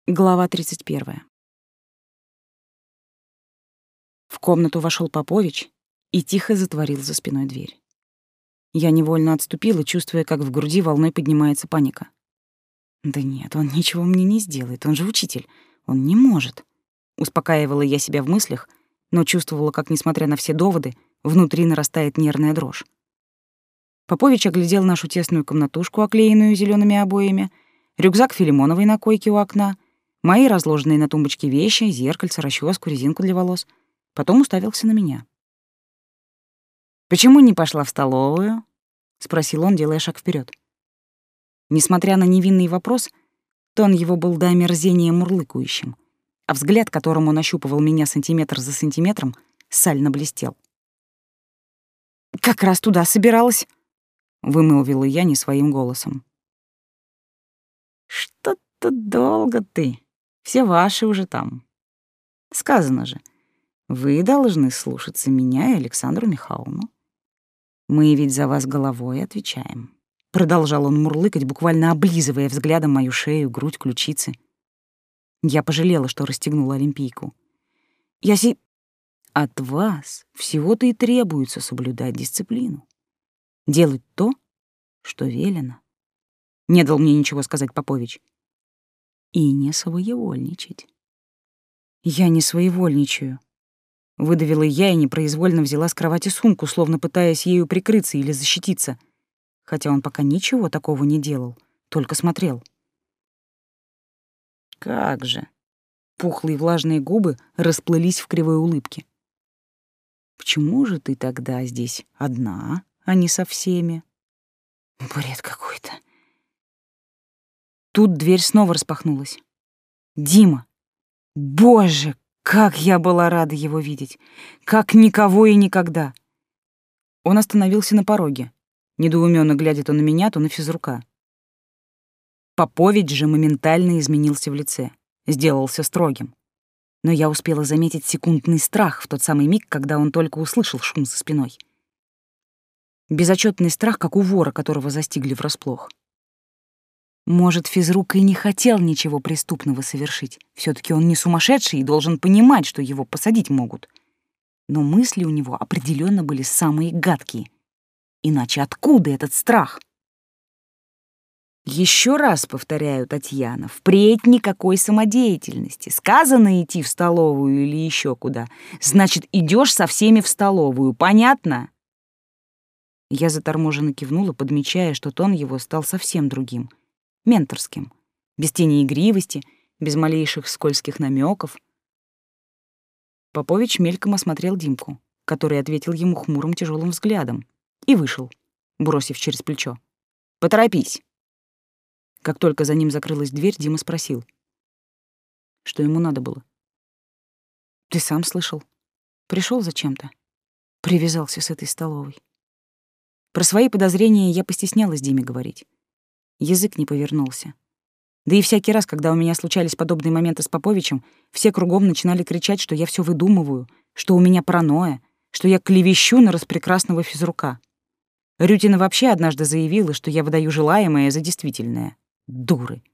Глава 31. В комнату вошел Попович и тихо затворил за спиной дверь. Я невольно отступила, чувствуя, как в груди волной поднимается паника. Да нет, он ничего мне не сделает, он же учитель, он не может. Успокаивала я себя в мыслях, но чувствовала, как, несмотря на все доводы, внутри нарастает нервная дрожь. Попович оглядел нашу тесную комнатушку, оклеенную зелеными обоями, рюкзак Филимоновой на койке у окна, мои разложенные на тумбочке вещи, зеркальце, расческу, резинку для волос. Потом уставился на меня. «Почему не пошла в столовую?» — спросил он, делая шаг вперед. Несмотря на невинный вопрос, тон его был до омерзения мурлыкающим, а взгляд, которым он ощупывал меня сантиметр за сантиметром, сально блестел. «Как раз туда собиралась», — вымолвила я не своим голосом. «Что-то долго ты. Все ваши уже там. Сказано же, вы должны слушаться меня и Александру Михайловну. Мы ведь за вас головой отвечаем». Продолжал он мурлыкать, буквально облизывая взглядом мою шею, грудь, ключицы. Я пожалела, что расстегнула олимпийку. От вас всего-то и требуется соблюдать дисциплину. Делать то, что велено. Не дал мне ничего сказать Попович. И не своевольничать. Я не своевольничаю. Выдавила я и непроизвольно взяла с кровати сумку, словно пытаясь ею прикрыться или защититься. Хотя он пока ничего такого не делал, только смотрел. Как же. Пухлые влажные губы расплылись в кривой улыбке. Почему же ты тогда здесь одна, а не со всеми? Бред какой-то. Тут дверь снова распахнулась. Дима! Боже, как я была рада его видеть! Как никого и никогда! Он остановился на пороге, недоуменно глядя то на меня, то на физрука. Попович же моментально изменился в лице, сделался строгим. Но я успела заметить секундный страх в тот самый миг, когда он только услышал шум за спиной. Безотчетный страх, как у вора, которого застигли врасплох. Может, физрук и не хотел ничего преступного совершить. Все-таки он не сумасшедший и должен понимать, что его посадить могут. Но мысли у него определенно были самые гадкие. Иначе откуда этот страх? Еще раз повторяю, Татьяна, впредь никакой самодеятельности. Сказано идти в столовую или еще куда, значит, идешь со всеми в столовую, понятно? Я заторможенно кивнула, подмечая, что тон его стал совсем другим. Менторским, без тени игривости, без малейших скользких намеков. Попович мельком осмотрел Димку, который ответил ему хмурым тяжелым взглядом, и вышел, бросив через плечо: «Поторопись». Как только за ним закрылась дверь, Дима спросил, что ему надо было. «Ты сам слышал. Пришел зачем-то. Привязался с этой столовой». Про свои подозрения я постеснялась Диме говорить. Язык не повернулся. Да и всякий раз, когда у меня случались подобные моменты с Поповичем, все кругом начинали кричать, что я все выдумываю, что у меня паранойя, что я клевещу на распрекрасного физрука. Рютина вообще однажды заявила, что я выдаю желаемое за действительное. Дуры.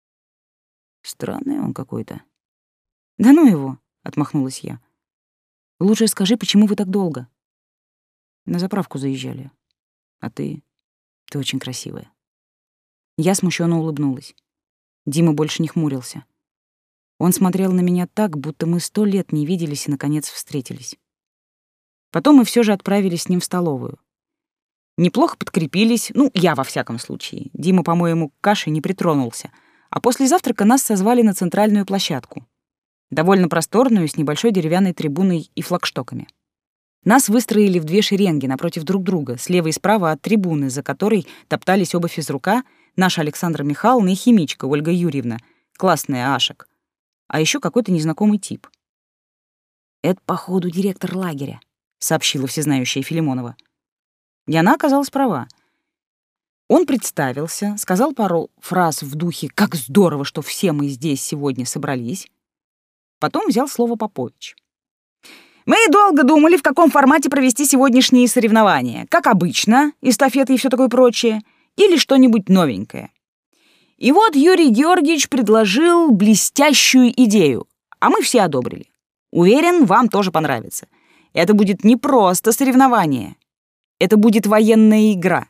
Странный он какой-то. Да ну его, отмахнулась я. Лучше скажи, почему вы так долго? На заправку заезжали. А ты очень красивая. Я смущенно улыбнулась. Дима больше не хмурился. Он смотрел на меня так, будто мы 100 лет не виделись и, наконец, встретились. Потом мы все же отправились с ним в столовую. Неплохо подкрепились, я во всяком случае. Дима, по-моему, к каше не притронулся. А после завтрака нас созвали на центральную площадку. Довольно просторную, с небольшой деревянной трибуной и флагштоками. Нас выстроили в 2 шеренги напротив друг друга, слева и справа от трибуны, за которой топтались оба физрука, наша Александра Михайловна и химичка Ольга Юрьевна, классная Ашек, а еще какой-то незнакомый тип. «Это, походу, директор лагеря», — сообщила всезнающая Филимонова. И она оказалась права. Он представился, сказал пару фраз в духе «как здорово, что все мы здесь сегодня собрались». Потом взял слово Попович. «Мы долго думали, в каком формате провести сегодняшние соревнования. Как обычно, эстафеты и все такое прочее, или что-нибудь новенькое. И вот Юрий Георгиевич предложил блестящую идею, а мы все одобрили. Уверен, вам тоже понравится. Это будет не просто соревнование. Это будет военная игра.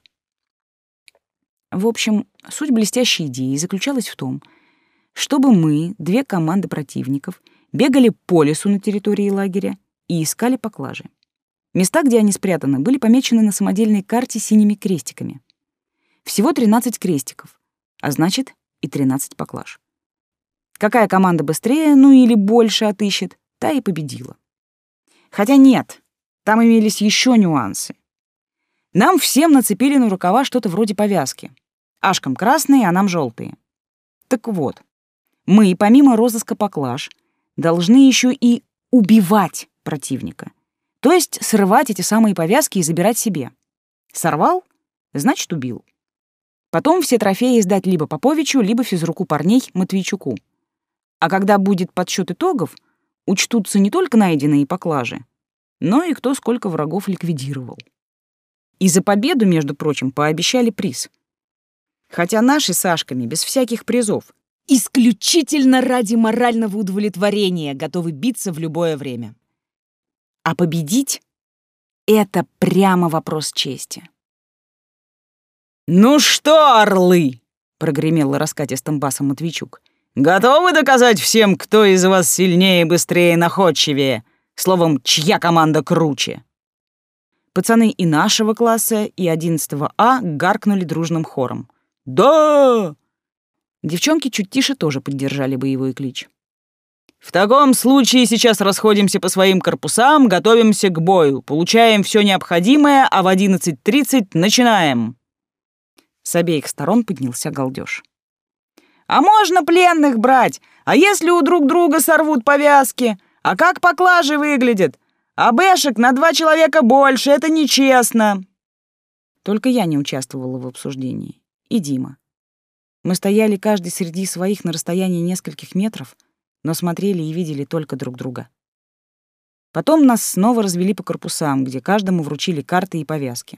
В общем, суть блестящей идеи заключалась в том, чтобы мы, две команды противников, бегали по лесу на территории лагеря и искали поклажи. Места, где они спрятаны, были помечены на самодельной карте синими крестиками. Всего 13 крестиков, а значит и 13 поклаж. Какая команда быстрее, ну или больше отыщет, та и победила. Хотя нет, там имелись еще нюансы. Нам всем нацепили на рукава что-то вроде повязки. Ашкам красные, а нам желтые. Так вот, мы, помимо розыска поклаж, должны еще и убивать противника. То есть срывать эти самые повязки и забирать себе. Сорвал — значит, убил. Потом все трофеи сдать либо Поповичу, либо физруку парней Матвейчуку. А когда будет подсчет итогов, учтутся не только найденные поклажи, но и кто сколько врагов ликвидировал. И за победу, между прочим, пообещали приз. Хотя наши с Ашками без всяких призов, исключительно ради морального удовлетворения, готовы биться в любое время. А победить — это прямо вопрос чести. «Ну что, орлы!» — прогремел раскатистым басом Матвейчук. «Готовы доказать всем, кто из вас сильнее, быстрее, находчивее? Словом, чья команда круче?» Пацаны и нашего класса, и 11 А гаркнули дружным хором. «Да!» Девчонки чуть тише тоже поддержали боевой клич. «В таком случае сейчас расходимся по своим корпусам, готовимся к бою, получаем все необходимое, а в 11:30 начинаем!» С обеих сторон поднялся галдеж. «А можно пленных брать? А если у друг друга сорвут повязки? А как поклажи выглядят? А бэшек на 2 человека больше, это нечестно!» Только я не участвовала в обсуждении. И Дима. Мы стояли каждый среди своих на расстоянии нескольких метров, но смотрели и видели только друг друга. Потом нас снова развели по корпусам, где каждому вручили карты и повязки.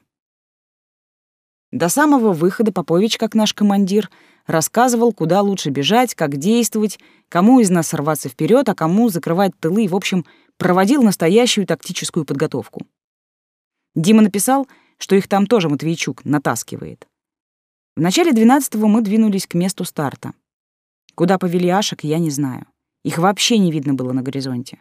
До самого выхода Попович, как наш командир, рассказывал, куда лучше бежать, как действовать, кому из нас рваться вперед, а кому закрывать тылы, в общем, проводил настоящую тактическую подготовку. Дима написал, что их там тоже Матвейчук натаскивает. В начале 12-го мы двинулись к месту старта. Куда повели Ашек, я не знаю. Их вообще не видно было на горизонте.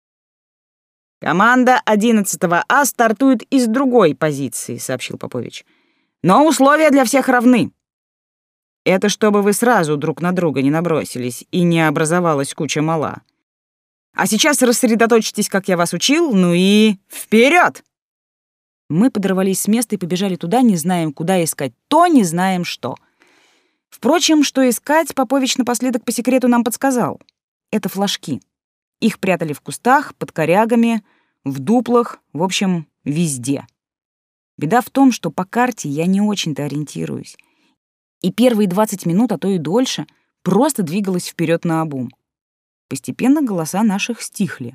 «Команда 11 А стартует из другой позиции», — сообщил Попович. «Но условия для всех равны. Это чтобы вы сразу друг на друга не набросились и не образовалась куча мала. А сейчас рассредоточьтесь, как я вас учил, ну и вперед!» Мы подорвались с места и побежали туда, не знаем, куда искать то, не знаем что. Впрочем, что искать, Попович напоследок по секрету нам подсказал. Это флажки. Их прятали в кустах, под корягами, в дуплах, в общем, везде. Беда в том, что по карте я не очень-то ориентируюсь. И первые 20 минут, а то и дольше, просто двигалась вперед наобум. Постепенно голоса наших стихли.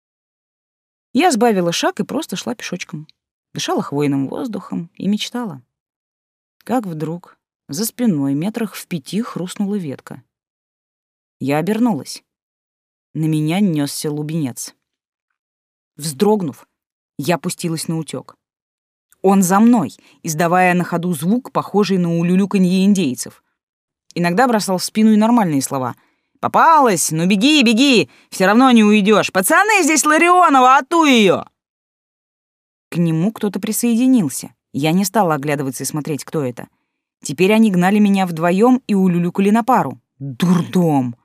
Я сбавила шаг и просто шла пешочком. Дышала хвойным воздухом и мечтала. Как вдруг за спиной метрах в 5 хрустнула ветка. Я обернулась. На меня нёсся лубенец. Вздрогнув, я пустилась наутёк. Он за мной, издавая на ходу звук, похожий на улюлюканье индейцев. Иногда бросал в спину и нормальные слова. «Попалась! Ну беги, беги! Все равно не уйдешь! Пацаны, здесь Ларионова, ату ее!» К нему кто-то присоединился. Я не стала оглядываться и смотреть, кто это. Теперь они гнали меня вдвоем и улюлюкали на пару. Дурдом!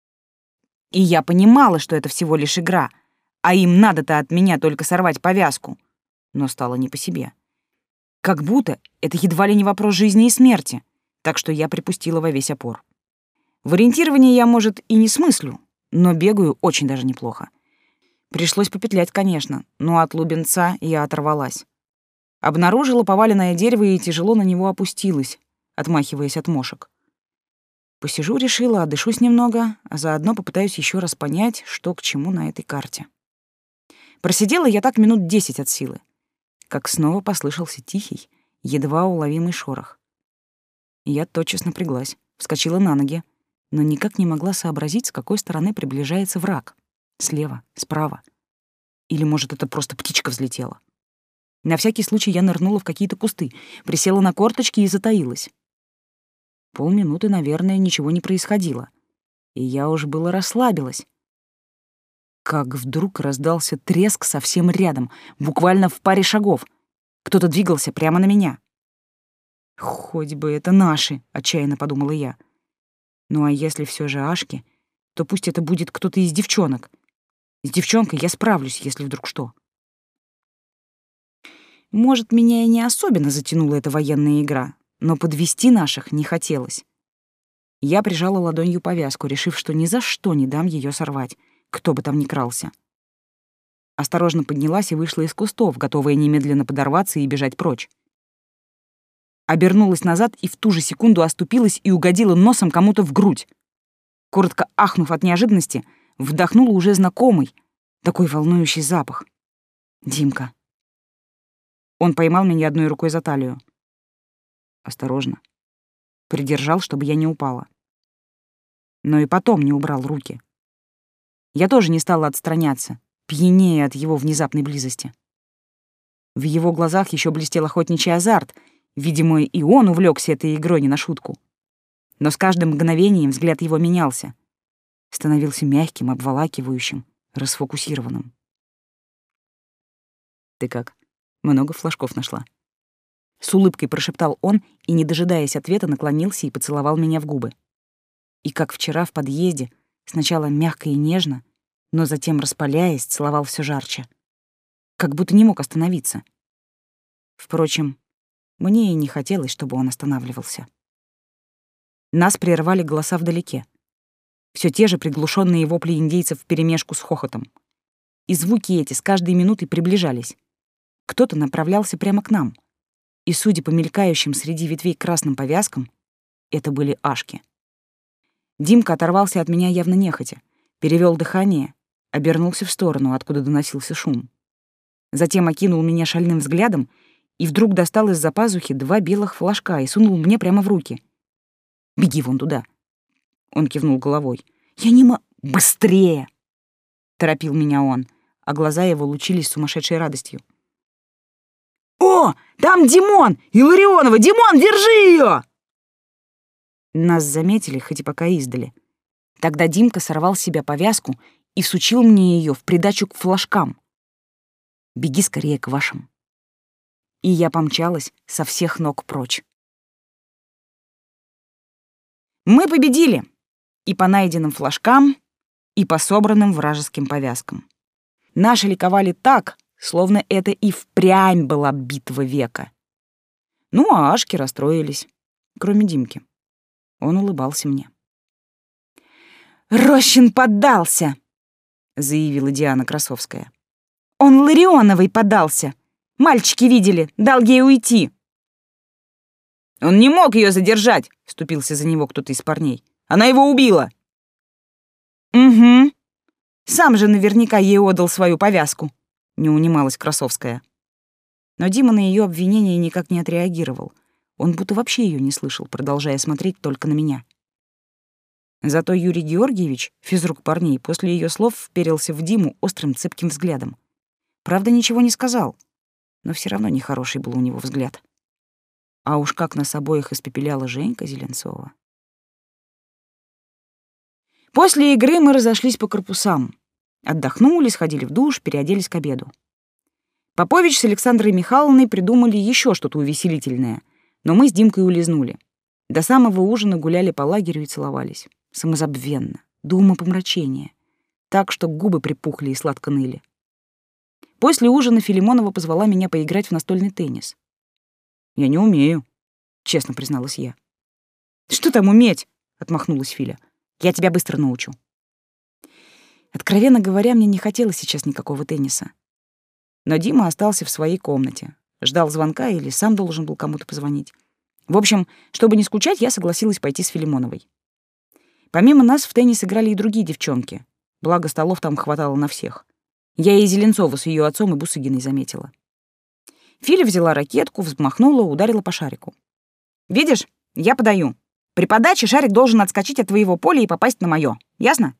И я понимала, что это всего лишь игра, а им надо-то от меня только сорвать повязку. Но стало не по себе. Как будто это едва ли не вопрос жизни и смерти, так что я припустила во весь опор. В ориентировании я, может, и не смыслю, но бегаю очень даже неплохо. Пришлось попетлять, конечно, но от лубенца я оторвалась. Обнаружила поваленное дерево и тяжело на него опустилась, отмахиваясь от мошек. Посижу, решила, отдышусь немного, а заодно попытаюсь еще раз понять, что к чему на этой карте. Просидела я так минут 10 от силы, как снова послышался тихий, едва уловимый шорох. Я тотчас напряглась, вскочила на ноги, но никак не могла сообразить, с какой стороны приближается враг. Слева, справа. Или, может, это просто птичка взлетела. На всякий случай я нырнула в какие-то кусты, присела на корточки и затаилась. Полминуты, наверное, ничего не происходило. И я уж было расслабилась. Как вдруг раздался треск совсем рядом, буквально в паре шагов. Кто-то двигался прямо на меня. «Хоть бы это наши», — отчаянно подумала я. «Ну а если все же Ашки, то пусть это будет кто-то из девчонок. С девчонкой я справлюсь, если вдруг что». Может, меня и не особенно затянула эта военная игра, но подвести наших не хотелось. Я прижала ладонью повязку, решив, что ни за что не дам ее сорвать, кто бы там ни крался. Осторожно поднялась и вышла из кустов, готовая немедленно подорваться и бежать прочь. Обернулась назад и в ту же секунду оступилась и угодила носом кому-то в грудь. Коротко ахнув от неожиданности, вдохнула уже знакомый, такой волнующий запах. Димка. Он поймал меня одной рукой за талию. Осторожно. Придержал, чтобы я не упала. Но и потом не убрал руки. Я тоже не стала отстраняться, пьянея от его внезапной близости. В его глазах еще блестел охотничий азарт. Видимо, и он увлекся этой игрой не на шутку. Но с каждым мгновением взгляд его менялся. Становился мягким, обволакивающим, расфокусированным. «Ты как? Много флажков нашла?» С улыбкой прошептал он и, не дожидаясь ответа, наклонился и поцеловал меня в губы. И как вчера в подъезде, сначала мягко и нежно, но затем, распаляясь, целовал все жарче. Как будто не мог остановиться. Впрочем, мне и не хотелось, чтобы он останавливался. Нас прервали голоса вдалеке. Все те же приглушенные вопли индейцев вперемешку с хохотом. И звуки эти с каждой минутой приближались. Кто-то направлялся прямо к нам. И, судя по мелькающим среди ветвей красным повязкам, это были Ашки. Димка оторвался от меня явно нехотя, перевел дыхание, обернулся в сторону, откуда доносился шум. Затем окинул меня шальным взглядом и вдруг достал из-за пазухи 2 белых флажка и сунул мне прямо в руки. «Беги вон туда!» Он кивнул головой. «Я не мо... Быстрее!» Торопил меня он, а глаза его лучились сумасшедшей радостью. «О, там Димон! Илларионова! Димон, держи ее!» Нас заметили, хоть и пока издали. Тогда Димка сорвал с себя повязку и всучил мне ее в придачу к флажкам. «Беги скорее к вашим». И я помчалась со всех ног прочь. Мы победили и по найденным флажкам, и по собранным вражеским повязкам. Наши ликовали так, словно это и впрямь была битва века. Ну, а Ашки расстроились, кроме Димки. Он улыбался мне. «Рощин поддался!» — заявила Диана Красовская. «Он Ларионовой поддался! Мальчики видели, дал ей уйти!» «Он не мог ее задержать!» — вступился за него кто-то из парней. «Она его убила!» «Угу. Сам же наверняка ей отдал свою повязку», — не унималась Красовская. Но Дима на ее обвинение никак не отреагировал. Он будто вообще ее не слышал, продолжая смотреть только на меня. Зато Юрий Георгиевич, физрук парней, после ее слов вперился в Диму острым цепким взглядом. Правда, ничего не сказал, но все равно нехороший был у него взгляд. А уж как нас обоих испепеляла Женька Зеленцова. После игры мы разошлись по корпусам. Отдохнули, сходили в душ, переоделись к обеду. Попович с Александрой Михайловной придумали еще что-то увеселительное, но мы с Димкой улизнули. До самого ужина гуляли по лагерю и целовались. Самозабвенно, до умопомрачения. Так, что губы припухли и сладко ныли. После ужина Филимонова позвала меня поиграть в настольный теннис. «Я не умею», — честно призналась я. «Что там уметь?» — отмахнулась Филя. «Я тебя быстро научу». Откровенно говоря, мне не хотелось сейчас никакого тенниса. Но Дима остался в своей комнате. Ждал звонка или сам должен был кому-то позвонить. В общем, чтобы не скучать, я согласилась пойти с Филимоновой. Помимо нас в теннис играли и другие девчонки. Благо, столов там хватало на всех. Я и Зеленцову с ее отцом и Бусыгиной заметила. Филя взяла ракетку, взмахнула, ударила по шарику. «Видишь, я подаю», — При подаче шарик должен отскочить от твоего поля и попасть на моё. Ясно?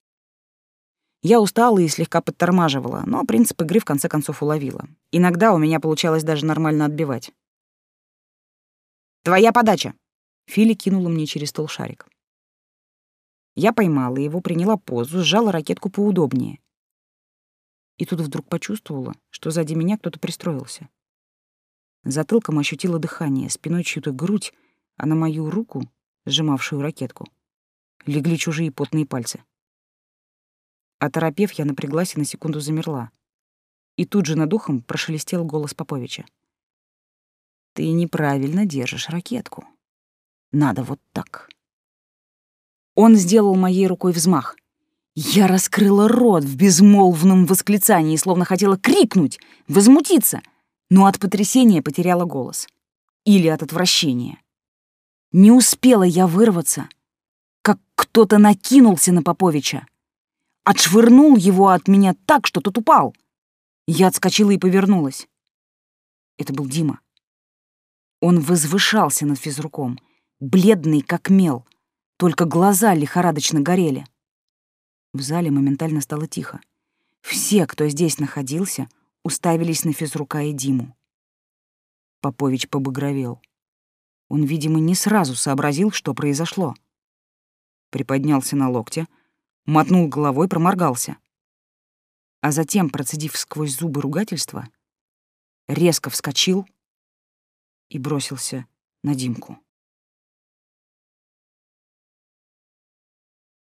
Я устала и слегка подтормаживала, но принцип игры в конце концов уловила. Иногда у меня получалось даже нормально отбивать. «Твоя подача!» Фили кинула мне через стол шарик. Я поймала его, приняла позу, сжала ракетку поудобнее. И тут вдруг почувствовала, что сзади меня кто-то пристроился. Затылком ощутила дыхание, спиной чью-то грудь, а на мою руку, сжимавшую ракетку, легли чужие потные пальцы. Оторопев, я напряглась и на секунду замерла. И тут же над ухом прошелестел голос Поповича. «Ты неправильно держишь ракетку. Надо вот так». Он сделал моей рукой взмах. Я раскрыла рот в безмолвном восклицании, словно хотела крикнуть, возмутиться, но от потрясения потеряла голос. Или от отвращения. Не успела я вырваться, как кто-то накинулся на Поповича. Отшвырнул его от меня так, что тот упал. Я отскочила и повернулась. Это был Дима. Он возвышался над физруком, бледный как мел, только глаза лихорадочно горели. В зале моментально стало тихо. Все, кто здесь находился, уставились на физрука и Диму. Попович побагровел. Он, видимо, не сразу сообразил, что произошло. Приподнялся на локте, мотнул головой, проморгался. А затем, процедив сквозь зубы ругательства, резко вскочил и бросился на Димку.